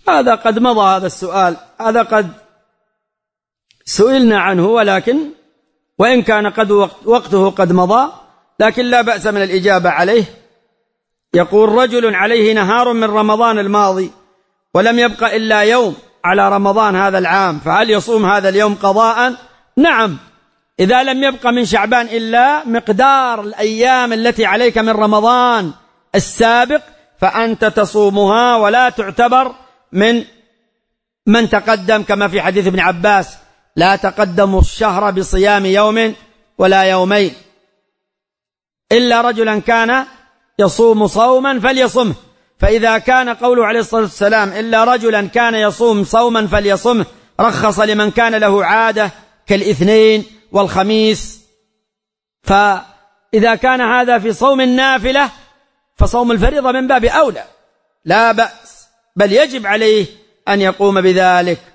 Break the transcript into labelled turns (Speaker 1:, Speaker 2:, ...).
Speaker 1: هذا قد مضى هذا السؤال، هذا قد سئلنا عنه، ولكن وإن كان قد وقته قد مضى لكن لا بأس من الإجابة عليه. يقول: رجل عليه نهار من رمضان الماضي ولم يبق إلا يوم على رمضان هذا العام، فهل يصوم هذا اليوم قضاء؟ نعم، إذا لم يبق من شعبان إلا مقدار الأيام التي عليك من رمضان السابق فأنت تصومها ولا تعتبر من تقدم، كما في حديث ابن عباس: لا تقدموا الشهر بصيام يوم ولا يومين، إلا رجلا كان يصوم صوما فليصمه. فإذا كان قوله عليه الصلاة والسلام إلا رجلا كان يصوم صوما فليصمه رخص لمن كان له عادة كالاثنين والخميس، فإذا كان هذا في صوم النافلة فصوم الفريضة من باب أولى، لا بأس، بل يجب عليه أن يقوم بذلك.